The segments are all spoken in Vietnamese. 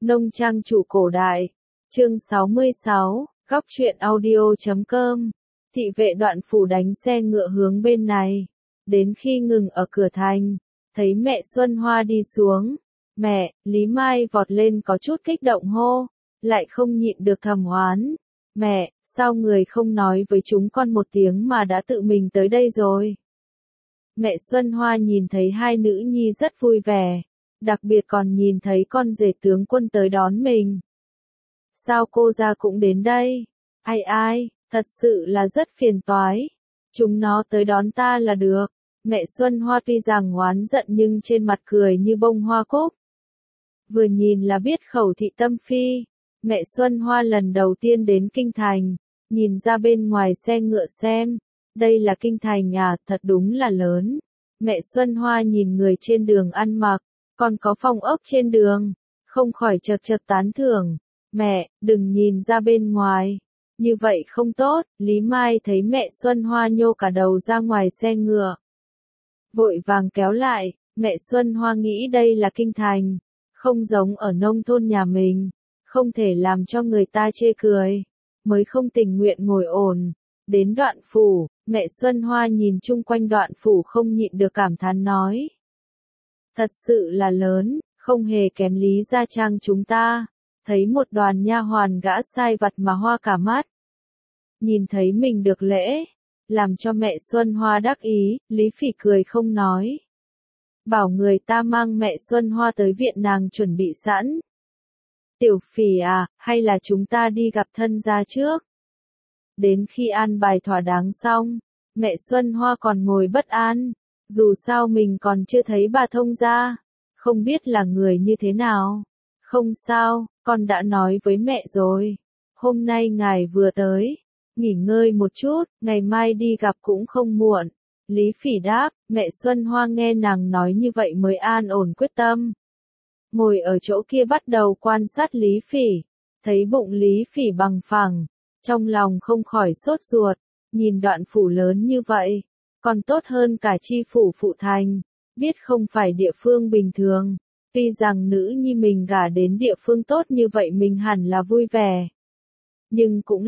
Nông trang chủ cổ đại. Chương 66, góc truyện audio.com. Thị vệ Đoạn Phủ đánh xe ngựa hướng bên này. Đến khi ngừng ở cửa thành, thấy mẹ Xuân Hoa đi xuống. Mẹ, Lý Mai vọt lên có chút kích động hô, lại không nhịn được thầm oán. Mẹ, sao người không nói với chúng con một tiếng mà đã tự mình tới đây rồi? Mẹ Xuân Hoa nhìn thấy hai nữ nhi rất vui vẻ, đặc biệt còn nhìn thấy con rể tướng quân tới đón mình. Sao cô ra cũng đến đây? Ai, thật sự là rất phiền toái. Chúng nó tới đón ta là được. Mẹ Xuân Hoa tuy rằng oán giận nhưng trên mặt cười như bông hoa cúc. Vừa nhìn là biết khẩu thị tâm phi. Mẹ Xuân Hoa lần đầu tiên đến kinh thành, nhìn ra bên ngoài xe ngựa xem. Đây là kinh thành à, thật đúng là lớn. Mẹ Xuân Hoa nhìn người trên đường ăn mặc, còn có phòng ốc trên đường, không khỏi chật chật tán thưởng. Mẹ, đừng nhìn ra bên ngoài, như vậy không tốt. Lý Mai thấy mẹ Xuân Hoa nhô cả đầu ra ngoài xe ngựa, vội vàng kéo lại. Mẹ Xuân Hoa nghĩ đây là kinh thành, không giống ở nông thôn nhà mình, không thể làm cho người ta chê cười, mới không tình nguyện ngồi ổn. Đến Đoạn Phủ, mẹ Xuân Hoa nhìn chung quanh Đoạn Phủ không nhịn được cảm thán nói. Thật sự là lớn, không hề kém Lý Gia Trang chúng ta. Thấy một đoàn nha hoàn gã sai vặt mà hoa cả mắt. Nhìn thấy mình được lễ, làm cho mẹ Xuân Hoa đắc ý. Lý Phỉ cười không nói, bảo người ta mang mẹ Xuân Hoa tới viện nàng chuẩn bị sẵn. Tiểu Phỉ à, hay là chúng ta đi gặp thân gia trước? Đến khi an bài thỏa đáng xong, mẹ Xuân Hoa còn ngồi bất an, dù sao mình còn chưa thấy bà thông gia, không biết là người như thế nào. Không sao, con đã nói với mẹ rồi. Hôm nay ngài vừa tới, nghỉ ngơi một chút, ngày mai đi gặp cũng không muộn. Lý Phỉ đáp. Mẹ Xuân Hoa nghe nàng nói như vậy mới an ổn quyết tâm. Ngồi ở chỗ kia bắt đầu quan sát Lý Phỉ, thấy bụng Lý Phỉ bằng phẳng, trong lòng không khỏi sốt ruột, nhìn Đoạn Phủ lớn như vậy, còn tốt hơn cả chi phủ phụ thành, biết không phải địa phương bình thường. Tuy rằng nữ nhi mình gả đến địa phương tốt như vậy mình hẳn là vui vẻ. Nhưng cũng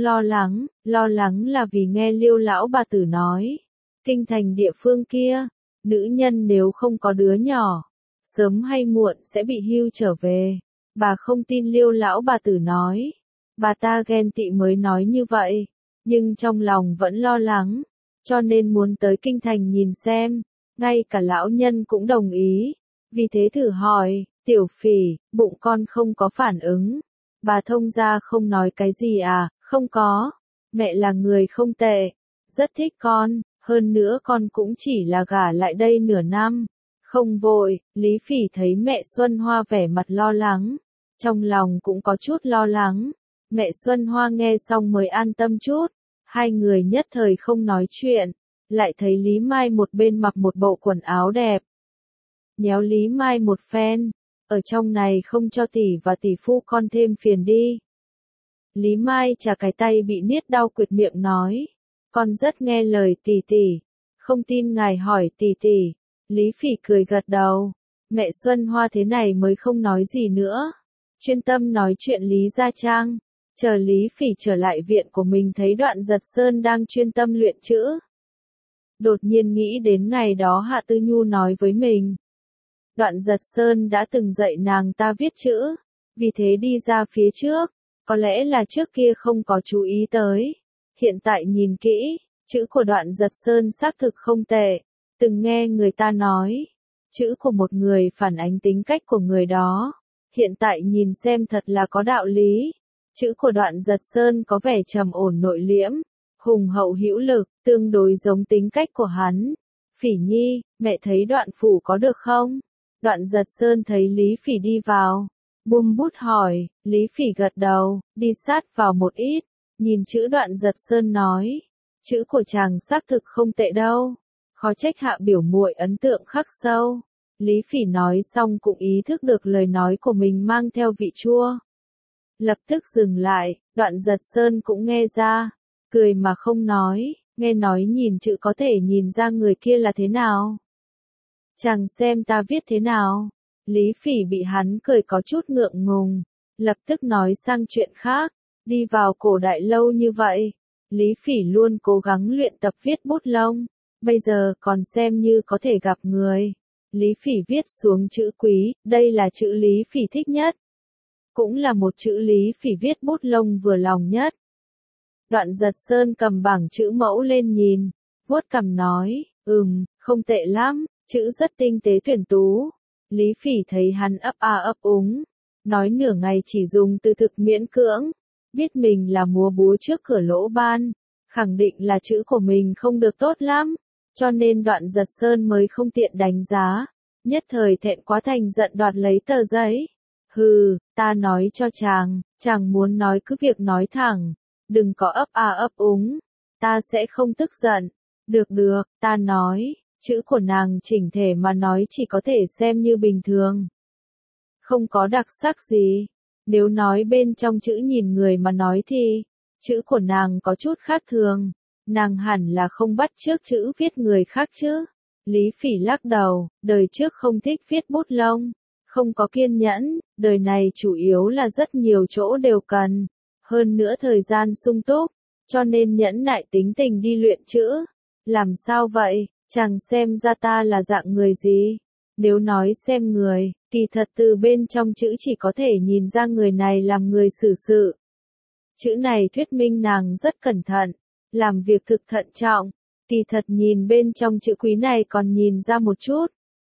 lo lắng là vì nghe Liêu lão bà tử nói. Kinh thành địa phương kia, nữ nhân nếu không có đứa nhỏ, sớm hay muộn sẽ bị hưu trở về. Bà không tin Liêu lão bà tử nói. Bà ta ghen tị mới nói như vậy, nhưng trong lòng vẫn lo lắng, cho nên muốn tới kinh thành nhìn xem. Ngay cả lão nhân cũng đồng ý. Vì thế thử hỏi, Tiểu Phỉ, bụng con không có phản ứng. Bà thông gia không nói cái gì à? Không có. Mẹ là người không tệ, rất thích con, hơn nữa con cũng chỉ là gả lại đây nửa năm. Không vội. Lý Phỉ thấy mẹ Xuân Hoa vẻ mặt lo lắng, trong lòng cũng có chút lo lắng. Mẹ Xuân Hoa nghe xong mới an tâm chút. Hai người nhất thời không nói chuyện, lại thấy Lý Mai một bên mặc một bộ quần áo đẹp. Nhéo Lý Mai một phen, ở trong này không cho tỷ và tỷ phu con thêm phiền đi. Lý Mai chà cái tay bị niết đau quệt miệng nói, con rất nghe lời tỷ tỷ, không tin ngài hỏi tỷ tỷ. Lý Phỉ cười gật đầu, mẹ Xuân Hoa thế này mới không nói gì nữa, chuyên tâm nói chuyện Lý Gia Trang. Chờ Lý Phỉ trở lại viện của mình thấy Đoạn Giật Sơn đang chuyên tâm luyện chữ. Đột nhiên nghĩ đến ngày đó Hạ Tư Nhu nói với mình. Đoạn Giật Sơn đã từng dạy nàng ta viết chữ, vì thế đi ra phía trước, có lẽ là trước kia không có chú ý tới. Hiện tại nhìn kỹ, chữ của Đoạn Giật Sơn xác thực không tệ, từng nghe người ta nói, chữ của một người phản ánh tính cách của người đó. Hiện tại nhìn xem thật là có đạo lý, chữ của Đoạn Giật Sơn có vẻ trầm ổn nội liễm, hùng hậu hữu lực, tương đối giống tính cách của hắn. Phỉ nhi, mẹ thấy Đoạn Phủ có được không? Đoạn Giật Sơn thấy Lý Phỉ đi vào, buông bút hỏi. Lý Phỉ gật đầu, đi sát vào một ít, nhìn chữ Đoạn Giật Sơn nói, chữ của chàng xác thực không tệ đâu, khó trách Hạ biểu muội ấn tượng khắc sâu. Lý Phỉ nói xong cũng ý thức được lời nói của mình mang theo vị chua, lập tức dừng lại. Đoạn Giật Sơn cũng nghe ra, cười mà không nói, nghe nói nhìn chữ có thể nhìn ra người kia là thế nào. Chàng xem ta viết thế nào? Lý Phỉ bị hắn cười có chút ngượng ngùng, lập tức nói sang chuyện khác. Đi vào cổ đại lâu như vậy, Lý Phỉ luôn cố gắng luyện tập viết bút lông, bây giờ còn xem như có thể gặp người. Lý Phỉ viết xuống chữ quý, đây là chữ Lý Phỉ thích nhất. Cũng là một chữ Lý Phỉ viết bút lông vừa lòng nhất. Đoạn Giật Sơn cầm bảng chữ mẫu lên nhìn, vuốt cằm nói, không tệ lắm, chữ rất tinh tế tuyển tú. Lý Phỉ thấy hắn ấp a ấp úng, nói nửa ngày chỉ dùng từ thực miễn cưỡng, biết mình là múa búa trước cửa lỗ ban, khẳng định là chữ của mình không được tốt lắm, cho nên Đoạn Giật Sơn mới không tiện đánh giá, nhất thời thẹn quá thành giận đoạt lấy tờ giấy. Hừ, ta nói cho chàng muốn nói cứ việc nói thẳng, đừng có ấp a ấp úng, ta sẽ không tức giận. Được được, ta nói, chữ của nàng chỉnh thể mà nói chỉ có thể xem như bình thường. Không có đặc sắc gì, nếu nói bên trong chữ nhìn người mà nói thì, chữ của nàng có chút khác thường, nàng hẳn là không bắt chước chữ viết người khác chứ. Lý Phỉ lắc đầu, đời trước không thích viết bút lông, không có kiên nhẫn, đời này chủ yếu là rất nhiều chỗ đều cần, hơn nữa thời gian sung túc, cho nên nhẫn nại tính tình đi luyện chữ. Làm sao vậy, chàng xem ra ta là dạng người gì? Nếu nói xem người, kỳ thật từ bên trong chữ chỉ có thể nhìn ra người này làm người xử sự. Chữ này thuyết minh nàng rất cẩn thận, làm việc thực thận trọng, kỳ thật nhìn bên trong chữ quý này còn nhìn ra một chút.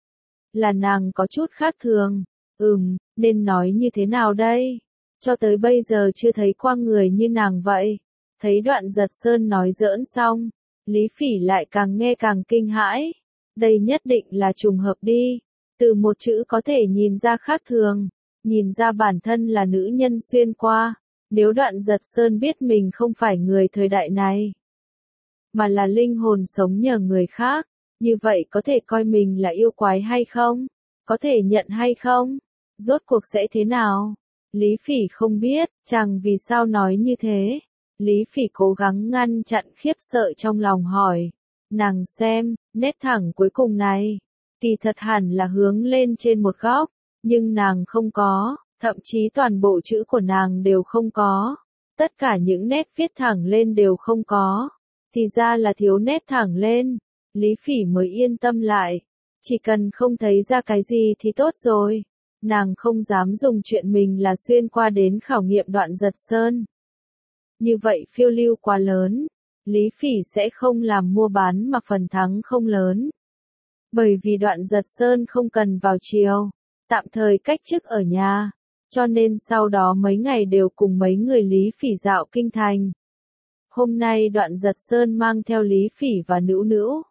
Là nàng có chút khác thường, nên nói như thế nào đây? Cho tới bây giờ chưa thấy qua người như nàng vậy. Thấy Đoạn Giật Sơn nói giỡn xong, Lý Phỉ lại càng nghe càng kinh hãi. Đây nhất định là trùng hợp đi. Từ một chữ có thể nhìn ra khác thường, nhìn ra bản thân là nữ nhân xuyên qua. Nếu Đoạn Giật Sơn biết mình không phải người thời đại này, mà là linh hồn sống nhờ người khác, như vậy có thể coi mình là yêu quái hay không? Có thể nhận hay không? Rốt cuộc sẽ thế nào? Lý Phỉ không biết, chàng vì sao nói như thế. Lý Phỉ cố gắng ngăn chặn khiếp sợ trong lòng hỏi. Nàng xem, nét thẳng cuối cùng này, kỳ thật hẳn là hướng lên trên một góc, nhưng nàng không có, thậm chí toàn bộ chữ của nàng đều không có. Tất cả những nét viết thẳng lên đều không có. Thì ra là thiếu nét thẳng lên. Lý Phỉ mới yên tâm lại. Chỉ cần không thấy ra cái gì thì tốt rồi. Nàng không dám dùng chuyện mình là xuyên qua đến khảo nghiệm Đoạn Giật Sơn. Như vậy phiêu lưu quá lớn. Lý Phỉ sẽ không làm mua bán mà phần thắng không lớn. Bởi vì Đoạn Giật Sơn không cần vào triều, tạm thời cách chức ở nhà, cho nên sau đó mấy ngày đều cùng mấy người Lý Phỉ dạo kinh thành. Hôm nay Đoạn Giật Sơn mang theo Lý Phỉ và Nữu Nữu,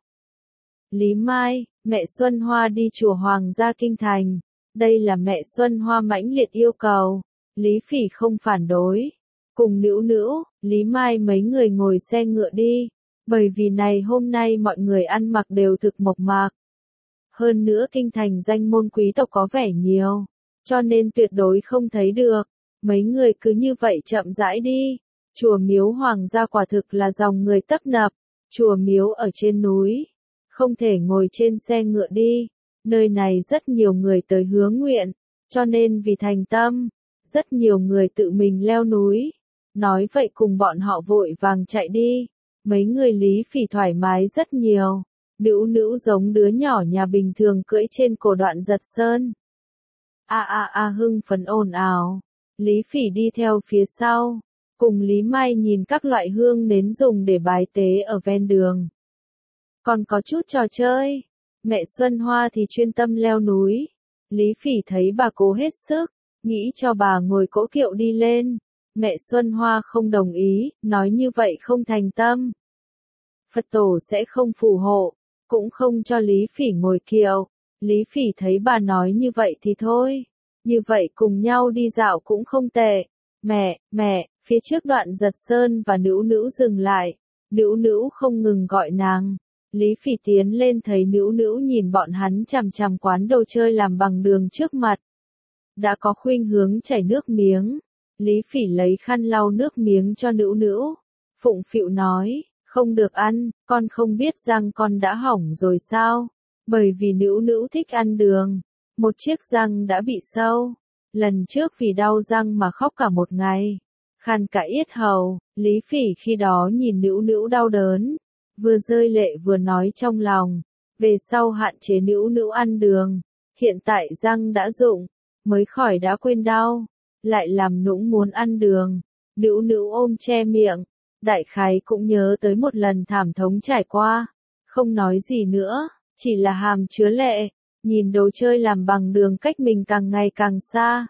Lý Mai, mẹ Xuân Hoa đi chùa Hoàng gia kinh thành. Đây là mẹ Xuân Hoa mãnh liệt yêu cầu, Lý Phỉ không phản đối. Cùng Nữu Nữu, Lý Mai mấy người ngồi xe ngựa đi, bởi vì này hôm nay mọi người ăn mặc đều thực mộc mạc. Hơn nữa kinh thành danh môn quý tộc có vẻ nhiều, cho nên tuyệt đối không thấy được. Mấy người cứ như vậy chậm rãi đi. Chùa miếu Hoàng gia quả thực là dòng người tấp nập. Chùa miếu ở trên núi, không thể ngồi trên xe ngựa đi. Nơi này rất nhiều người tới hướng nguyện, cho nên vì thành tâm, rất nhiều người tự mình leo núi. Nói vậy cùng bọn họ vội vàng chạy đi. Mấy người Lý Phỉ thoải mái rất nhiều. Nữu Nữu giống đứa nhỏ nhà bình thường cưỡi trên cổ Đoạn Giật Sơn. Hưng phấn ồn ào. Lý Phỉ đi theo phía sau, cùng Lý Mai nhìn các loại hương nến dùng để bái tế ở ven đường. Còn có chút trò chơi. Mẹ Xuân Hoa thì chuyên tâm leo núi. Lý Phỉ thấy bà cố hết sức, nghĩ cho bà ngồi cỗ kiệu đi lên. Mẹ Xuân Hoa không đồng ý, nói như vậy không thành tâm. Phật tổ sẽ không phù hộ, cũng không cho Lý Phỉ ngồi kiệu. Lý Phỉ thấy bà nói như vậy thì thôi. Như vậy cùng nhau đi dạo cũng không tệ. Mẹ, phía trước Đoạn Giật Sơn và Nữu Nữu dừng lại. Nữu Nữu không ngừng gọi nàng. Lý Phỉ tiến lên thấy Nữu Nữu nhìn bọn hắn chằm chằm quán đồ chơi làm bằng đường trước mặt. Đã có khuynh hướng chảy nước miếng. Lý Phỉ lấy khăn lau nước miếng cho Nữu Nữu. Phụng phịu nói, không được ăn, con không biết răng con đã hỏng rồi sao? Bởi vì Nữu Nữu thích ăn đường. Một chiếc răng đã bị sâu. Lần trước vì đau răng mà khóc cả một ngày, khàn cả yết hầu, Lý Phỉ khi đó nhìn Nữu Nữu đau đớn, vừa rơi lệ vừa nói trong lòng, về sau hạn chế Nữu Nữu ăn đường, hiện tại răng đã rụng, mới khỏi đã quên đau, lại làm Nũng muốn ăn đường. Nữu Nữu ôm che miệng, đại khái cũng nhớ tới một lần thảm thống trải qua, không nói gì nữa, chỉ là hàm chứa lệ, nhìn đồ chơi làm bằng đường cách mình càng ngày càng xa.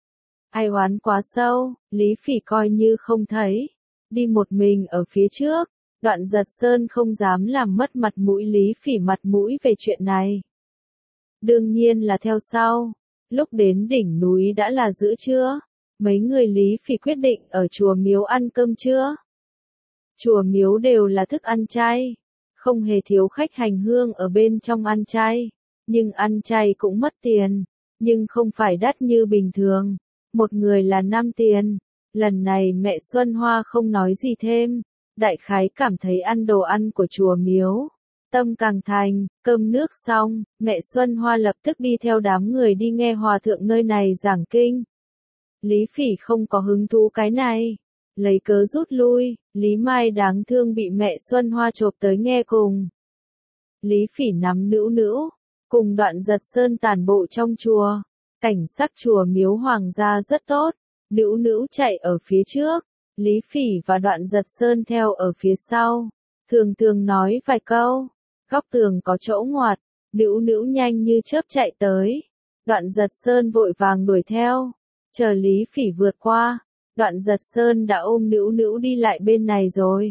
Ai oán quá sâu, Lý Phỉ coi như không thấy, đi một mình ở phía trước, Đoạn Giật Sơn không dám làm mất mặt mũi Lý Phỉ mặt mũi về chuyện này. Đương nhiên là theo sau, lúc đến đỉnh núi đã là giữa trưa, mấy người Lý Phỉ quyết định ở chùa miếu ăn cơm trưa. Chùa miếu đều là thức ăn chay, không hề thiếu khách hành hương ở bên trong ăn chay, nhưng ăn chay cũng mất tiền, nhưng không phải đắt như bình thường, một người là 5 tiền. Lần này mẹ Xuân Hoa không nói gì thêm, đại khái cảm thấy ăn đồ ăn của chùa miếu, tâm càng thành. Cơm nước xong, mẹ Xuân Hoa lập tức đi theo đám người đi nghe hòa thượng nơi này giảng kinh. Lý Phỉ không có hứng thú cái này, lấy cớ rút lui. Lý Mai đáng thương bị mẹ Xuân Hoa chộp tới nghe cùng. Lý Phỉ nắm Nữu Nữu, cùng Đoạn Giật Sơn tản bộ trong chùa. Cảnh sắc chùa miếu hoàng gia rất tốt, Nữu Nữu chạy ở phía trước, Lý Phỉ và Đoạn Giật Sơn theo ở phía sau, thường thường nói vài câu. Góc tường có chỗ ngoặt, Nữu Nữu nhanh như chớp chạy tới, Đoạn Giật Sơn vội vàng đuổi theo, chờ Lý Phỉ vượt qua, Đoạn Giật Sơn đã ôm Nữu Nữu đi lại bên này rồi.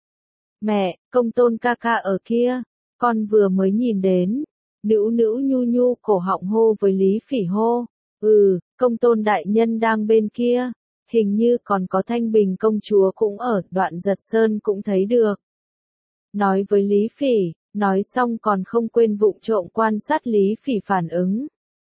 Mẹ, Công Tôn ca ca ở kia, con vừa mới nhìn đến. Nữu Nữu nhu nhu cổ họng hô với Lý Phỉ hô, Công Tôn đại nhân đang bên kia, hình như còn có Thanh Bình công chúa cũng ở. Đoạn Giật Sơn cũng thấy được. Nói với Lý Phỉ, nói xong còn không quên vụng trộm quan sát Lý Phỉ phản ứng.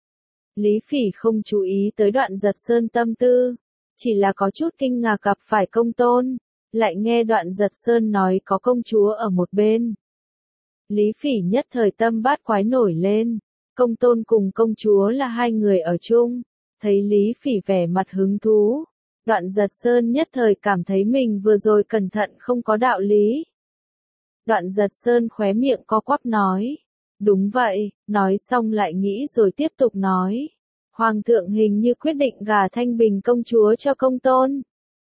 Lý Phỉ không chú ý tới Đoạn Giật Sơn tâm tư, chỉ là có chút kinh ngạc gặp phải Công Tôn, lại nghe Đoạn Giật Sơn nói có công chúa ở một bên. Lý Phỉ nhất thời tâm bát quái nổi lên, Công Tôn cùng công chúa là hai người ở chung, thấy Lý Phỉ vẻ mặt hứng thú, Đoạn Giật Sơn nhất thời cảm thấy mình vừa rồi cẩn thận không có đạo lý. Đoạn Giật Sơn khóe miệng co quắp nói, đúng vậy, nói xong lại nghĩ rồi tiếp tục nói, Hoàng thượng hình như quyết định gả Thanh Bình công chúa cho Công Tôn.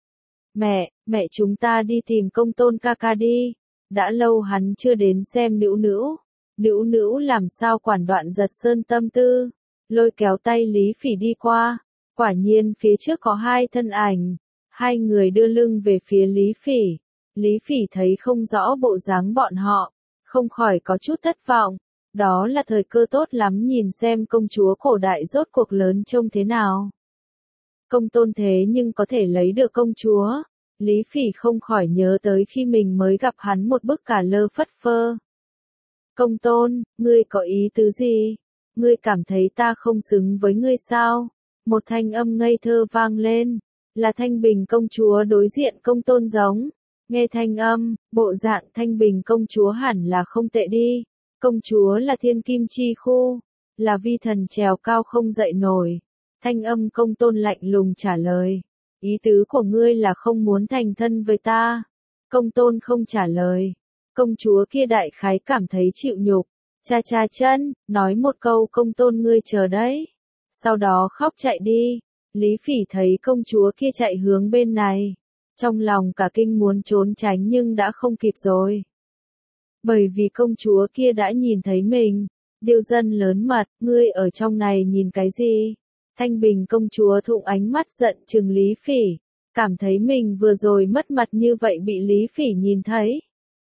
Mẹ chúng ta đi tìm Công Tôn ca ca đi. Đã lâu hắn chưa đến xem Nữu Nữu. Nữu Nữu làm sao quản Đoạn Giật Sơn tâm tư, lôi kéo tay Lý Phỉ đi qua. Quả nhiên phía trước có hai thân ảnh, hai người đưa lưng về phía Lý Phỉ. Lý Phỉ thấy không rõ bộ dáng bọn họ, không khỏi có chút thất vọng. Đó là thời cơ tốt lắm nhìn xem công chúa cổ đại rốt cuộc lớn trông thế nào. Công Tôn thế nhưng có thể lấy được công chúa. Lý Phỉ không khỏi nhớ tới khi mình mới gặp hắn một bức cả lơ phất phơ. Công Tôn, ngươi có ý tứ gì? Ngươi cảm thấy ta không xứng với ngươi sao? Một thanh âm ngây thơ vang lên, là Thanh Bình công chúa đối diện Công Tôn giống. Nghe thanh âm, bộ dạng Thanh Bình công chúa hẳn là không tệ đi. Công chúa là thiên kim chi khu, là vi thần trèo cao không dậy nổi. Thanh âm Công Tôn lạnh lùng trả lời. Ý tứ của ngươi là không muốn thành thân với ta. Công Tôn không trả lời. Công chúa kia đại khái cảm thấy chịu nhục. Cha cha chân, nói một câu Công Tôn ngươi chờ đấy. Sau đó khóc chạy đi. Lý Phỉ thấy công chúa kia chạy hướng bên này. Trong lòng cả kinh muốn trốn tránh nhưng đã không kịp rồi. Bởi vì công chúa kia đã nhìn thấy mình. Điêu dân lớn mật, ngươi ở trong này nhìn cái gì? Thanh Bình công chúa thụng ánh mắt giận trừng Lý Phỉ, cảm thấy mình vừa rồi mất mặt như vậy bị Lý Phỉ nhìn thấy.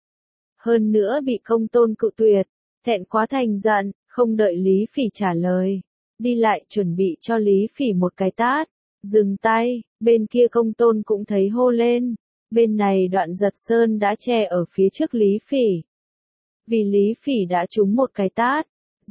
Hơn nữa bị Công Tôn cự tuyệt, thẹn quá thành giận, không đợi Lý Phỉ trả lời, đi lại chuẩn bị cho Lý Phỉ một cái tát, dừng tay, bên kia Công Tôn cũng thấy hô lên, bên này Đoạn Giật Sơn đã che ở phía trước Lý Phỉ. Vì Lý Phỉ đã trúng một cái tát,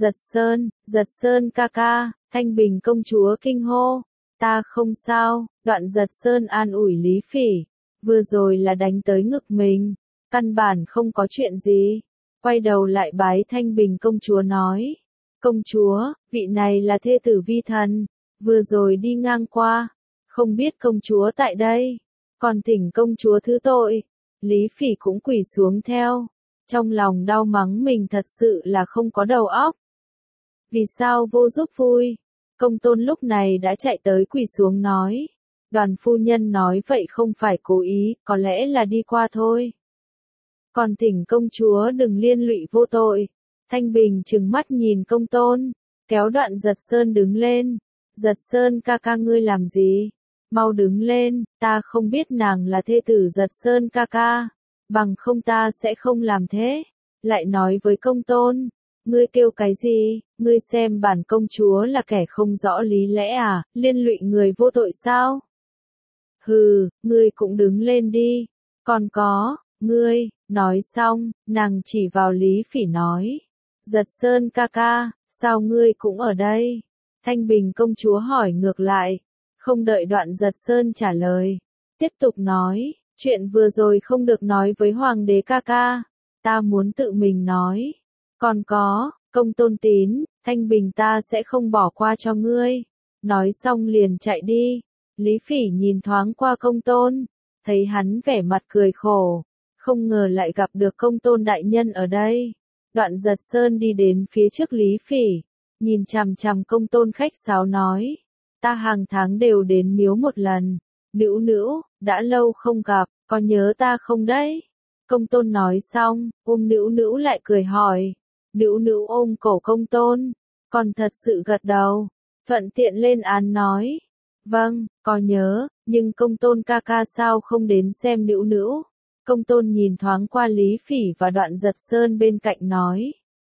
Giật Sơn ca ca. Thanh Bình công chúa kinh hô, ta không sao. Đoạn Giật Sơn an ủi Lý Phỉ, vừa rồi là đánh tới ngực mình, căn bản không có chuyện gì. Quay đầu lại bái Thanh Bình công chúa nói, công chúa, vị này là thê tử vi thần, vừa rồi đi ngang qua, không biết công chúa tại đây, còn thỉnh công chúa thứ tội. Lý Phỉ cũng quỳ xuống theo, trong lòng đau mắng mình thật sự là không có đầu óc. Vì sao vô giúp vui? Công tôn lúc này đã chạy tới quỳ xuống nói. Đoàn phu nhân nói vậy không phải cố ý, có lẽ là đi qua thôi. Còn thỉnh công chúa đừng liên lụy vô tội. Thanh Bình trừng mắt nhìn công tôn, kéo Đoạn Giật Sơn đứng lên. Giật Sơn ca ca ngươi làm gì? Mau đứng lên, ta không biết nàng là thê tử Giật Sơn ca ca, bằng không ta sẽ không làm thế. Lại nói với công tôn, ngươi kêu cái gì, ngươi xem bản công chúa là kẻ không rõ lý lẽ à, liên lụy người vô tội sao? Hừ, ngươi cũng đứng lên đi, còn có, ngươi, nói xong, nàng chỉ vào Lý Phỉ nói, Giật Sơn ca ca, sao ngươi cũng ở đây? Thanh Bình công chúa hỏi ngược lại, không đợi Đoạn Giật Sơn trả lời, tiếp tục nói, chuyện vừa rồi không được nói với Hoàng đế ca ca, ta muốn tự mình nói. Còn có, công tôn tín, Thanh Bình ta sẽ không bỏ qua cho ngươi. Nói xong liền chạy đi. Lý Phỉ nhìn thoáng qua công tôn, thấy hắn vẻ mặt cười khổ, không ngờ lại gặp được công tôn đại nhân ở đây. Đoạn Giật Sơn đi đến phía trước Lý Phỉ, nhìn chằm chằm công tôn khách sáo nói, ta hàng tháng đều đến miếu một lần. Nữu nữu, đã lâu không gặp, có nhớ ta không đấy? Công tôn nói xong, ôm nữu nữu lại cười hỏi. Nữu nữu ôm cổ công tôn, còn thật sự gật đầu, thuận tiện lên án nói. Vâng, có nhớ, nhưng công tôn ca ca sao không đến xem nữu nữu? Công tôn nhìn thoáng qua Lý Phỉ và Đoạn Giật Sơn bên cạnh nói.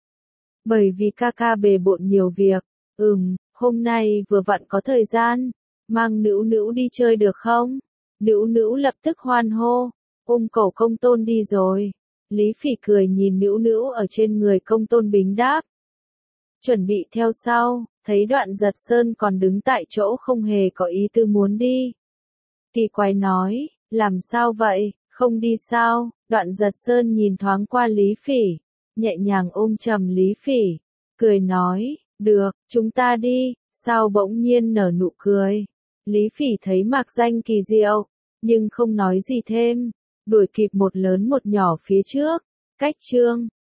Bởi vì ca ca bề bộn nhiều việc, hôm nay vừa vặn có thời gian, mang nữu nữu đi chơi được không? Nữu nữu lập tức hoan hô, ôm cổ công tôn đi rồi. Lý Phỉ cười nhìn nữu nữu ở trên người công tôn bính đáp. Chuẩn bị theo sau, thấy Đoạn Giật Sơn còn đứng tại chỗ không hề có ý tư muốn đi. Kỳ quái nói, làm sao vậy, không đi sao? Đoạn Giật Sơn nhìn thoáng qua Lý Phỉ, nhẹ nhàng ôm chầm Lý Phỉ, cười nói, được, chúng ta đi, sao bỗng nhiên nở nụ cười. Lý Phỉ thấy mạc danh kỳ diệu, nhưng không nói gì thêm, đuổi kịp một lớn một nhỏ phía trước, cách chương